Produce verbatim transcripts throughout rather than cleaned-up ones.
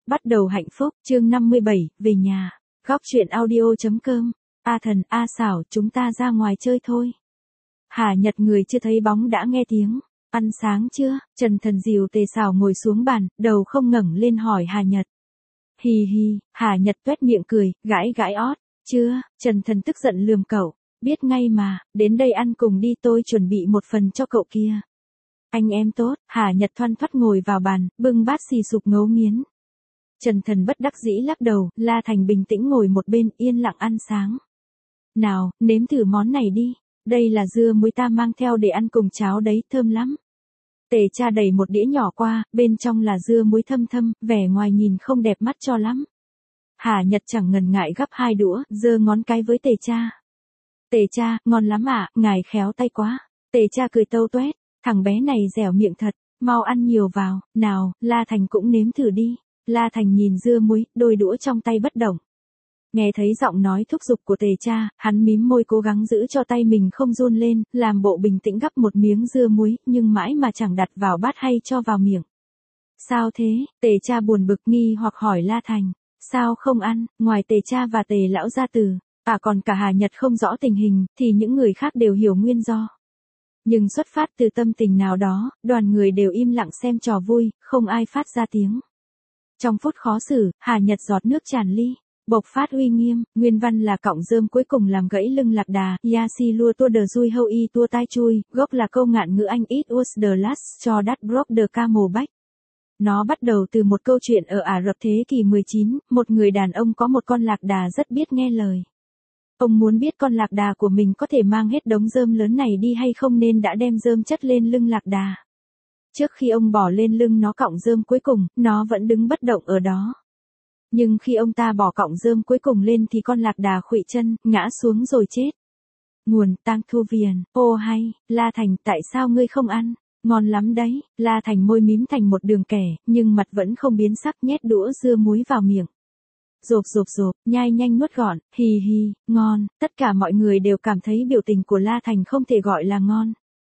Bắt đầu hạnh phúc, chương năm mươi bảy, về nhà. Góc truyện audio.com. A Thần, A Xảo, chúng ta ra ngoài chơi thôi. Hà Nhật người chưa thấy bóng đã nghe tiếng. Ăn sáng chưa? Trần Thần dìu Tề Xảo ngồi xuống bàn, đầu không ngẩng lên hỏi Hà Nhật. Hì hì, Hà Nhật tuét miệng cười, gãi gãi ót. Chưa, Trần Thần tức giận lườm cậu. Biết ngay mà, đến đây ăn cùng đi, tôi chuẩn bị một phần cho cậu kia. Anh em tốt, Hà Nhật thoăn thoắt ngồi vào bàn, bưng bát xì sụp ngấu nghiến. Trần Thần bất đắc dĩ lắc đầu, La Thành bình tĩnh ngồi một bên, yên lặng ăn sáng. Nào, nếm thử món này đi, đây là dưa muối ta mang theo để ăn cùng cháo đấy, thơm lắm. Tề cha đẩy một đĩa nhỏ qua, bên trong là dưa muối thâm thâm, vẻ ngoài nhìn không đẹp mắt cho lắm. Hà Nhật chẳng ngần ngại gắp hai đũa, giơ ngón cái với Tề cha. Tề cha, ngon lắm ạ, ngài khéo tay quá. Tề cha cười tâu toét, thằng bé này dẻo miệng thật, mau ăn nhiều vào, nào, La Thành cũng nếm thử đi. La Thành nhìn dưa muối, đôi đũa trong tay bất động. Nghe thấy giọng nói thúc giục của Tề cha, hắn mím môi cố gắng giữ cho tay mình không run lên, làm bộ bình tĩnh gắp một miếng dưa muối, nhưng mãi mà chẳng đặt vào bát hay cho vào miệng. Sao thế? Tề cha buồn bực nghi hoặc hỏi La Thành. Sao không ăn? Ngoài Tề cha và Tề lão gia tử, à còn cả Hà Nhật không rõ tình hình, thì những người khác đều hiểu nguyên do. Nhưng xuất phát từ tâm tình nào đó, đoàn người đều im lặng xem trò vui, không ai phát ra tiếng. Trong phút khó xử, Hà Nhật giọt nước tràn ly, bộc phát uy nghiêm, nguyên văn là cọng rơm cuối cùng làm gãy lưng lạc đà, ya si lua tua đờ dui hâu y tua tai chui, gốc là câu ngạn ngữ Anh it was the last cho that broke the camel back. Nó bắt đầu từ một câu chuyện ở Ả Rập thế kỷ mười chín, một người đàn ông có một con lạc đà rất biết nghe lời. Ông muốn biết con lạc đà của mình có thể mang hết đống rơm lớn này đi hay không nên đã đem rơm chất lên lưng lạc đà. Trước khi ông bỏ lên lưng nó cọng rơm cuối cùng, nó vẫn đứng bất động ở đó. Nhưng khi ông ta bỏ cọng rơm cuối cùng lên thì con lạc đà khuỵu chân, ngã xuống rồi chết. Nguồn Tang Thu Viền. Ô hay, La Thành, tại sao ngươi không ăn? Ngon lắm đấy. La Thành môi mím thành một đường kẻ, nhưng mặt vẫn không biến sắc, nhét đũa dưa muối vào miệng. Rộp rộp rộp, nhai nhanh nuốt gọn, hì hì, ngon, tất cả mọi người đều cảm thấy biểu tình của La Thành không thể gọi là ngon.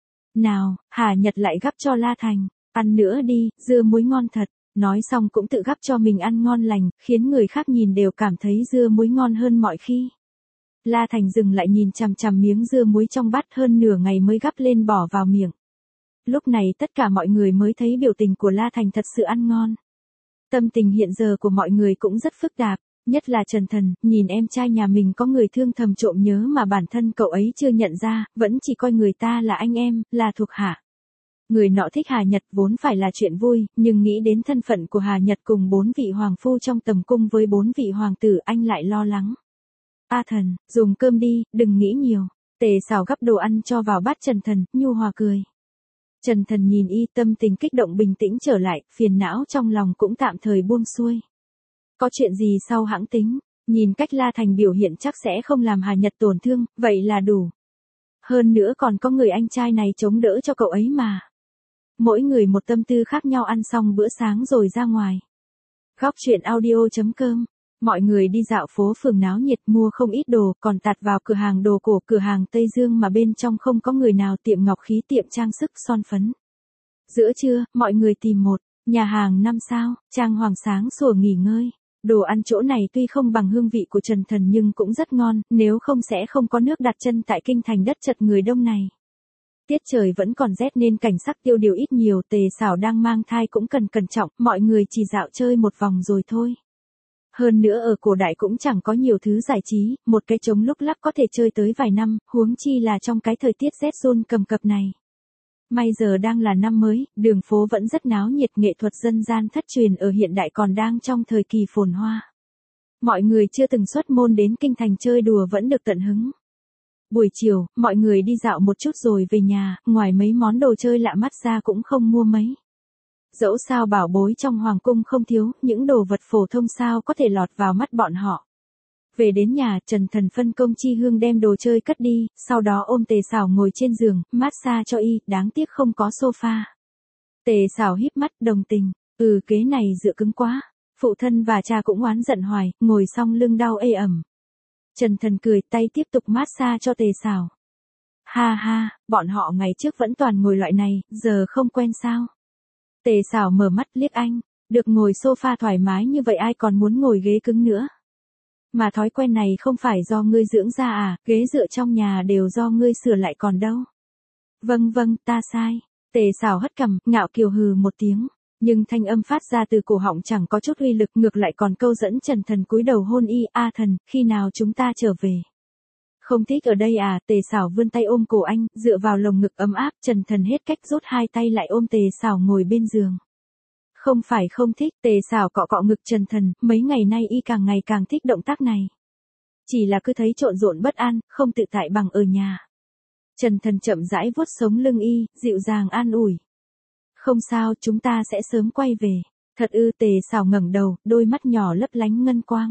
Nào, Hà Nhật lại gắp cho La Thành, ăn nữa đi, dưa muối ngon thật, nói xong cũng tự gắp cho mình ăn ngon lành, khiến người khác nhìn đều cảm thấy dưa muối ngon hơn mọi khi. La Thành dừng lại nhìn chằm chằm miếng dưa muối trong bát hơn nửa ngày mới gắp lên bỏ vào miệng. Lúc này tất cả mọi người mới thấy biểu tình của La Thành thật sự ăn ngon. Tâm tình hiện giờ của mọi người cũng rất phức tạp, nhất là Trần Thần, nhìn em trai nhà mình có người thương thầm trộm nhớ mà bản thân cậu ấy chưa nhận ra, vẫn chỉ coi người ta là anh em, là thuộc hạ. Người nọ thích Hà Nhật vốn phải là chuyện vui, nhưng nghĩ đến thân phận của Hà Nhật cùng bốn vị hoàng phu trong tầm cung với bốn vị hoàng tử anh lại lo lắng. A Thần, dùng cơm đi, đừng nghĩ nhiều. Tề Xảo gắp đồ ăn cho vào bát Trần Thần, nhu hòa cười. Trần Thần nhìn y, tâm tình kích động bình tĩnh trở lại, phiền não trong lòng cũng tạm thời buông xuôi. Có chuyện gì sau hãng tính, nhìn cách La Thành biểu hiện chắc sẽ không làm Hà Nhật tổn thương, vậy là đủ. Hơn nữa còn có người anh trai này chống đỡ cho cậu ấy mà. Mỗi người một tâm tư khác nhau, ăn xong bữa sáng rồi ra ngoài. Góc truyện audio.com. Mọi người đi dạo phố phường náo nhiệt, mua không ít đồ, còn tạt vào cửa hàng đồ cổ, cửa hàng Tây Dương mà bên trong không có người nào, tiệm ngọc khí, tiệm trang sức, son phấn. Giữa trưa, mọi người tìm một nhà hàng năm sao, trang hoàng sáng sủa nghỉ ngơi. Đồ ăn chỗ này tuy không bằng hương vị của Trần Thần nhưng cũng rất ngon, nếu không sẽ không có nước đặt chân tại kinh thành đất chật người đông này. Tiết trời vẫn còn rét nên cảnh sắc tiêu điều ít nhiều, Tề Xảo đang mang thai cũng cần cẩn trọng, mọi người chỉ dạo chơi một vòng rồi thôi. Hơn nữa ở cổ đại cũng chẳng có nhiều thứ giải trí, một cái trống lúc lắc có thể chơi tới vài năm, huống chi là trong cái thời tiết rét run cầm cập này. May giờ đang là năm mới, đường phố vẫn rất náo nhiệt, nghệ thuật dân gian thất truyền ở hiện đại còn đang trong thời kỳ phồn hoa. Mọi người chưa từng xuất môn đến kinh thành chơi đùa vẫn được tận hứng. Buổi chiều, mọi người đi dạo một chút rồi về nhà, ngoài mấy món đồ chơi lạ mắt ra cũng không mua mấy. Dẫu sao bảo bối trong hoàng cung không thiếu, những đồ vật phổ thông sao có thể lọt vào mắt bọn họ. Về đến nhà, Trần Thần phân công Chi Hương đem đồ chơi cất đi, sau đó ôm Tề Xảo ngồi trên giường, massage cho y, đáng tiếc không có sofa. Tề Xảo híp mắt đồng tình, ừ kế này dựa cứng quá. Phụ thân và cha cũng oán giận hoài, ngồi xong lưng đau ê ẩm. Trần Thần cười, tay tiếp tục massage cho Tề Xảo. Ha ha, bọn họ ngày trước vẫn toàn ngồi loại này, giờ không quen sao. Tề Xảo mở mắt liếc anh, Được ngồi sofa thoải mái như vậy ai còn muốn ngồi ghế cứng nữa. Mà thói quen này không phải do ngươi dưỡng ra à, ghế dựa trong nhà đều do ngươi sửa lại còn đâu. Vâng vâng, ta sai. Tề Sảo hất cằm, ngạo kiều hừ một tiếng. Nhưng thanh âm phát ra từ cổ họng chẳng có chút uy lực, ngược lại còn câu dẫn Trần Thần cúi đầu hôn y. A Thần, khi nào chúng ta trở về? Không thích ở đây à? Tề Sảo vươn tay ôm cổ anh, dựa vào lồng ngực ấm áp. Trần Thần hết cách rút hai tay lại ôm Tề Sảo ngồi bên giường. Không phải không thích. Tề Sảo cọ cọ ngực Trần Thần, mấy ngày nay y càng ngày càng thích động tác này. Chỉ là cứ thấy trộn rộn bất an, không tự tại bằng ở nhà. Trần Thần chậm rãi vuốt sống lưng y, dịu dàng an ủi. Không sao, chúng ta sẽ sớm quay về. Thật ư? Tề Sảo ngẩng đầu, đôi mắt nhỏ lấp lánh ngân quang.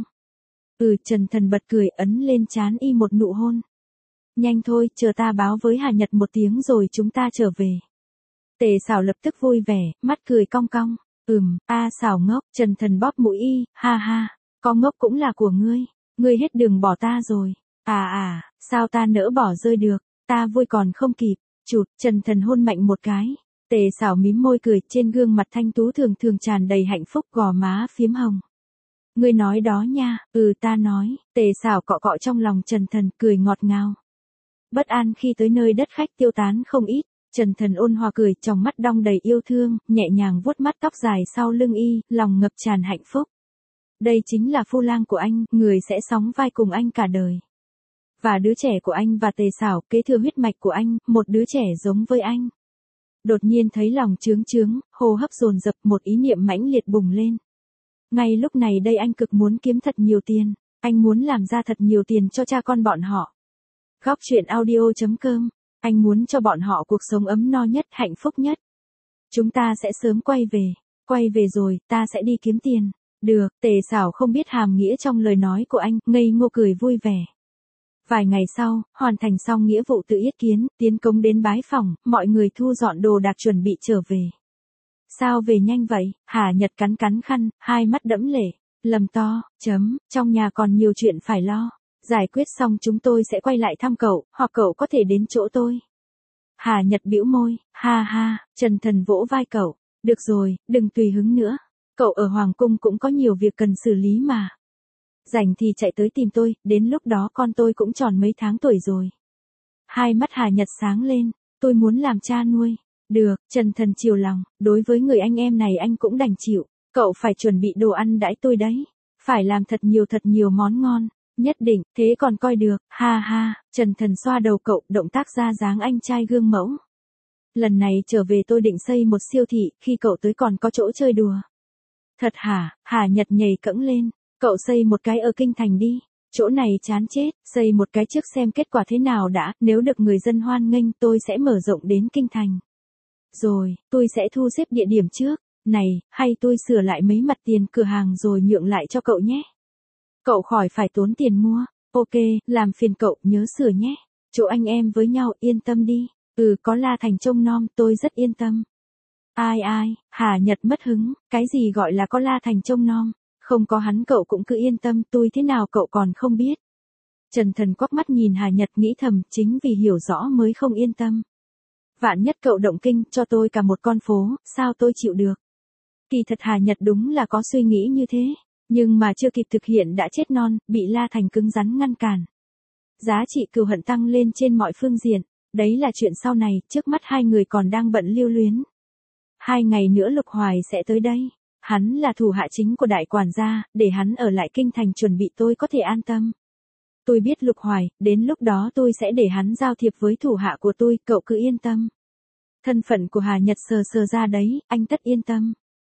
Ừ, Trần Thần bật cười, ấn lên trán y một nụ hôn. Nhanh thôi, chờ ta báo với Hà Nhật một tiếng rồi chúng ta trở về. Tề Sảo lập tức vui vẻ, mắt cười cong cong. Ừm, a Sảo ngốc. Trần Thần bóp mũi y, ha ha, có ngốc cũng là của ngươi. Ngươi hết đường bỏ ta rồi. À à, sao ta nỡ bỏ rơi được, ta vui còn không kịp. Chụt, Trần Thần hôn mạnh một cái. Tề Sảo mím môi cười, trên gương mặt thanh tú thường thường tràn đầy hạnh phúc, gò má phím hồng. Ngươi nói đó nha. Ừ, ta nói. Tề Sảo cọ cọ trong lòng Trần Thần, cười ngọt ngào. Bất an khi tới nơi đất khách tiêu tán không ít. Trần Thần ôn hòa cười, trong mắt đong đầy yêu thương, nhẹ nhàng vuốt mắt tóc dài sau lưng y, lòng ngập tràn hạnh phúc. Đây chính là phu lang của anh, người sẽ sóng vai cùng anh cả đời. Và đứa trẻ của anh và Tề Sảo, kế thừa huyết mạch của anh, một đứa trẻ giống với anh. Đột nhiên thấy lòng chướng chướng, hô hấp dồn dập, một ý niệm mãnh liệt bùng lên. Ngay lúc này đây anh cực muốn kiếm thật nhiều tiền, anh muốn làm ra thật nhiều tiền cho cha con bọn họ. Góc truyện audio chấm com, anh muốn cho bọn họ cuộc sống ấm no nhất, hạnh phúc nhất. Chúng ta sẽ sớm quay về, quay về rồi, ta sẽ đi kiếm tiền. Được, Tề Sảo không biết hàm nghĩa trong lời nói của anh, ngây ngô cười vui vẻ. Vài ngày sau, hoàn thành xong nghĩa vụ tự yết kiến, tiến công đến bái phòng, mọi người thu dọn đồ đạc chuẩn bị trở về. Sao về nhanh vậy? Hà Nhật cắn cắn khăn, hai mắt đẫm lệ. Lầm to, chấm, trong nhà còn nhiều chuyện phải lo. Giải quyết xong chúng tôi sẽ quay lại thăm cậu, hoặc cậu có thể đến chỗ tôi. Hà Nhật bĩu môi, ha ha. Trần Thần vỗ vai cậu. Được rồi, đừng tùy hứng nữa. Cậu ở Hoàng Cung cũng có nhiều việc cần xử lý mà. Rảnh thì chạy tới tìm tôi, đến lúc đó con tôi cũng tròn mấy tháng tuổi rồi. Hai mắt Hà Nhật sáng lên, tôi muốn làm cha nuôi. Được, Trần Thần chiều lòng, đối với người anh em này anh cũng đành chịu. Cậu phải chuẩn bị đồ ăn đãi tôi đấy. Phải làm thật nhiều thật nhiều món ngon. Nhất định, thế còn coi được, ha ha. Trần Thần xoa đầu cậu, động tác ra dáng anh trai gương mẫu. Lần này trở về tôi định xây một siêu thị, khi cậu tới còn có chỗ chơi đùa. Thật hả? Hà Nhật nhảy cẫng lên. Cậu xây một cái ở Kinh Thành đi. Chỗ này chán chết, xây một cái trước xem kết quả thế nào đã, nếu được người dân hoan nghênh tôi sẽ mở rộng đến Kinh Thành. Rồi, tôi sẽ thu xếp địa điểm trước. Này, hay tôi sửa lại mấy mặt tiền cửa hàng rồi nhượng lại cho cậu nhé. Cậu khỏi phải tốn tiền mua. Ok, làm phiền cậu, nhớ sửa nhé. Chỗ anh em với nhau, yên tâm đi. Ừ, có La Thành trông nom, tôi rất yên tâm. Ai ai, Hà Nhật mất hứng, cái gì gọi là có La Thành trông nom? Không có hắn cậu cũng cứ yên tâm, tôi thế nào cậu còn không biết. Trần Thần quắc mắt nhìn Hà Nhật nghĩ thầm, chính vì hiểu rõ mới không yên tâm. Vạn nhất cậu động kinh, cho tôi cả một con phố, sao tôi chịu được. Kỳ thật Hà Nhật đúng là có suy nghĩ như thế, nhưng mà chưa kịp thực hiện đã chết non, bị La Thành cứng rắn ngăn cản. Giá trị cừu hận tăng lên trên mọi phương diện, đấy là chuyện sau này, trước mắt hai người còn đang bận lưu luyến. Hai ngày nữa Lục Hoài sẽ tới đây. Hắn là thủ hạ chính của đại quản gia, để hắn ở lại Kinh Thành chuẩn bị tôi có thể an tâm. Tôi biết Lục Hoài, đến lúc đó tôi sẽ để hắn giao thiệp với thủ hạ của tôi, cậu cứ yên tâm. Thân phận của Hà Nhật sờ sờ ra đấy, anh tất yên tâm.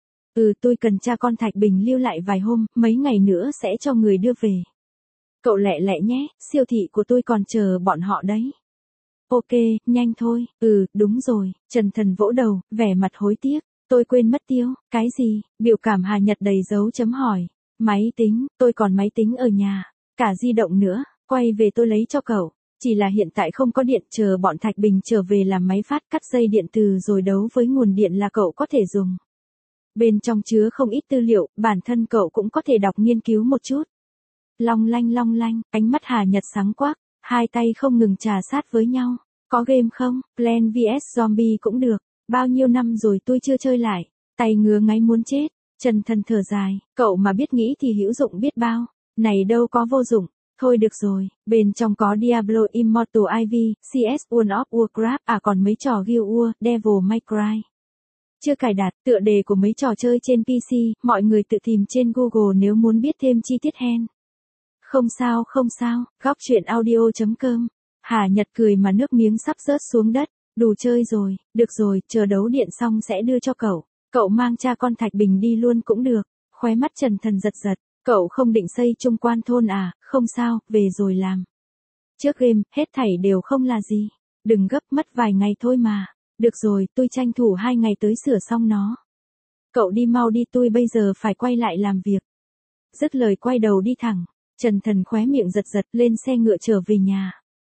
Ừ, tôi cần cha con Thạch Bình lưu lại vài hôm, mấy ngày nữa sẽ cho người đưa về. Cậu lẹ lẹ nhé, siêu thị của tôi còn chờ bọn họ đấy. Ok, nhanh thôi. Ừ, đúng rồi. Trần Thần vỗ đầu, vẻ mặt hối tiếc. Tôi quên mất tiêu. Cái gì? Biểu cảm Hà Nhật đầy dấu chấm hỏi. Máy tính, tôi còn máy tính ở nhà. Cả di động nữa, quay về tôi lấy cho cậu. Chỉ là hiện tại không có điện, chờ bọn Thạch Bình trở về làm máy phát cắt dây điện từ rồi đấu với nguồn điện là cậu có thể dùng. Bên trong chứa không ít tư liệu, bản thân cậu cũng có thể đọc nghiên cứu một chút. Long lanh long lanh, ánh mắt Hà Nhật sáng quắc, hai tay không ngừng trà sát với nhau. Có game không? Plants vs Zombie cũng được. Bao nhiêu năm rồi tôi chưa chơi lại. Tay ngứa ngáy muốn chết. Trần Thần thở dài, cậu mà biết nghĩ thì hữu dụng biết bao, này đâu có vô dụng. Thôi được rồi, bên trong có Diablo Immortal i vê, xê ét World of Warcraft, à còn mấy trò Guild Wars, Devil May Cry. Chưa cài đặt, tựa đề của mấy trò chơi trên pê xê, mọi người tự tìm trên Google nếu muốn biết thêm chi tiết hen. Không sao không sao, góc chuyện audio chấm com. Hà Nhật cười mà nước miếng sắp rớt xuống đất, đủ chơi rồi, được rồi, chờ đấu điện xong sẽ đưa cho cậu. Cậu mang cha con Thạch Bình đi luôn cũng được, khóe mắt Trần Thần giật giật. Cậu không định xây trung quan thôn à, không sao, về rồi làm. Trước game, hết thảy đều không là gì. Đừng gấp, mất vài ngày thôi mà. Được rồi, tôi tranh thủ hai ngày tới sửa xong nó. Cậu đi mau đi, tôi bây giờ phải quay lại làm việc. Dứt lời quay đầu đi thẳng, Trần Thần khóe miệng giật giật lên xe ngựa trở về nhà.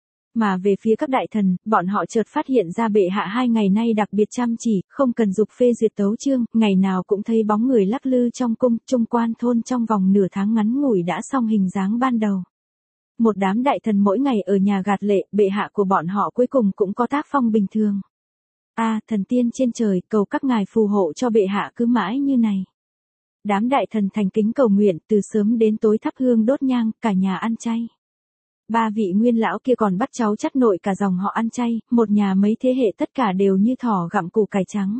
Mà về phía các đại thần, bọn họ chợt phát hiện ra bệ hạ hai ngày nay đặc biệt chăm chỉ, không cần dục phê duyệt tấu chương, ngày nào cũng thấy bóng người lắc lư trong cung, trung quan thôn trong vòng nửa tháng ngắn ngủi đã xong hình dáng ban đầu. Một đám đại thần mỗi ngày ở nhà gạt lệ, bệ hạ của bọn họ cuối cùng cũng có tác phong bình thường. A, à, thần tiên trên trời, cầu các ngài phù hộ cho bệ hạ cứ mãi như này. Đám đại thần thành kính cầu nguyện, từ sớm đến tối thắp hương đốt nhang, cả nhà ăn chay. Ba vị nguyên lão kia còn bắt cháu chắt nội cả dòng họ ăn chay, một nhà mấy thế hệ tất cả đều như thỏ gặm củ cải trắng.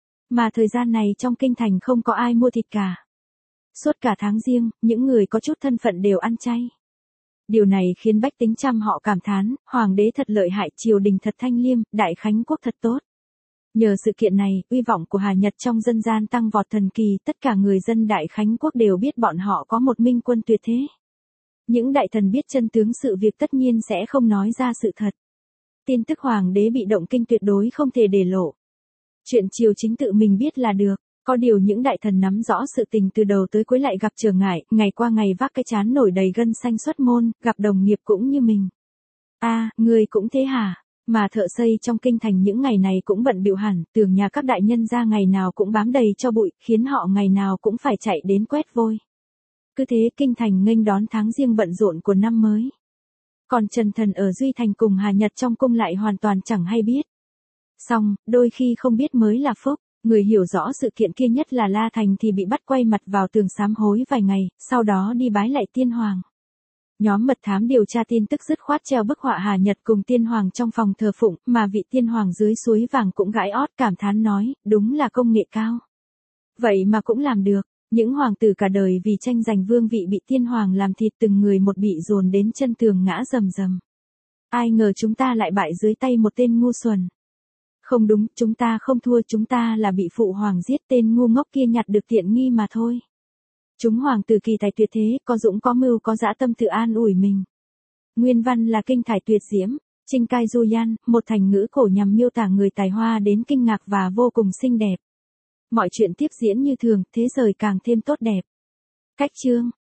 Mà thời gian này trong kinh thành không có ai mua thịt cả. Suốt cả tháng giêng, những người có chút thân phận đều ăn chay. Điều này khiến bách tính trăm họ cảm thán, hoàng đế thật lợi hại, triều đình thật thanh liêm, đại khánh quốc thật tốt. Nhờ sự kiện này, uy vọng của Hà Nhật trong dân gian tăng vọt thần kỳ, tất cả người dân đại khánh quốc đều biết bọn họ có một minh quân tuyệt thế. Những đại thần biết chân tướng sự việc tất nhiên sẽ không nói ra sự thật. Tin tức hoàng đế bị động kinh tuyệt đối không thể để lộ. Chuyện triều chính tự mình biết là được, có điều những đại thần nắm rõ sự tình từ đầu tới cuối lại gặp trở ngại, ngày qua ngày vác cái chán nổi đầy gân xanh xuất môn, gặp đồng nghiệp cũng như mình. A, à, người cũng thế hả? Mà thợ xây trong kinh thành những ngày này cũng bận bịu hẳn, tường nhà các đại nhân ra ngày nào cũng bám đầy cho bụi, khiến họ ngày nào cũng phải chạy đến quét vôi. Cứ thế kinh thành nghênh đón tháng giêng bận rộn của năm mới. Còn Trần Thần ở Duy Thành cùng Hà Nhật trong cung lại hoàn toàn chẳng hay biết. Xong, đôi khi không biết mới là phúc, người hiểu rõ sự kiện kia nhất là La Thành thì bị bắt quay mặt vào tường sám hối vài ngày, sau đó đi bái lại tiên hoàng. Nhóm mật thám điều tra tin tức dứt khoát treo bức họa Hà Nhật cùng tiên hoàng trong phòng thờ phụng, mà vị tiên hoàng dưới suối vàng cũng gãi ót cảm thán nói, đúng là công nghệ cao. Vậy mà cũng làm được. Những hoàng tử cả đời vì tranh giành vương vị bị tiên hoàng làm thịt từng người một bị dồn đến chân tường ngã rầm rầm. Ai ngờ chúng ta lại bại dưới tay một tên ngu xuẩn. Không đúng, chúng ta không thua, chúng ta là bị phụ hoàng giết, tên ngu ngốc kia nhặt được tiện nghi mà thôi. Chúng hoàng tử kỳ tài tuyệt thế, có dũng có mưu có dã tâm tự an ủi mình. Nguyên văn là kinh thải tuyệt diễm, Trinh Cai Du Yan, một thành ngữ cổ nhằm miêu tả người tài hoa đến kinh ngạc và vô cùng xinh đẹp. Mọi chuyện tiếp diễn như thường, thế rời càng thêm tốt đẹp. Cách chương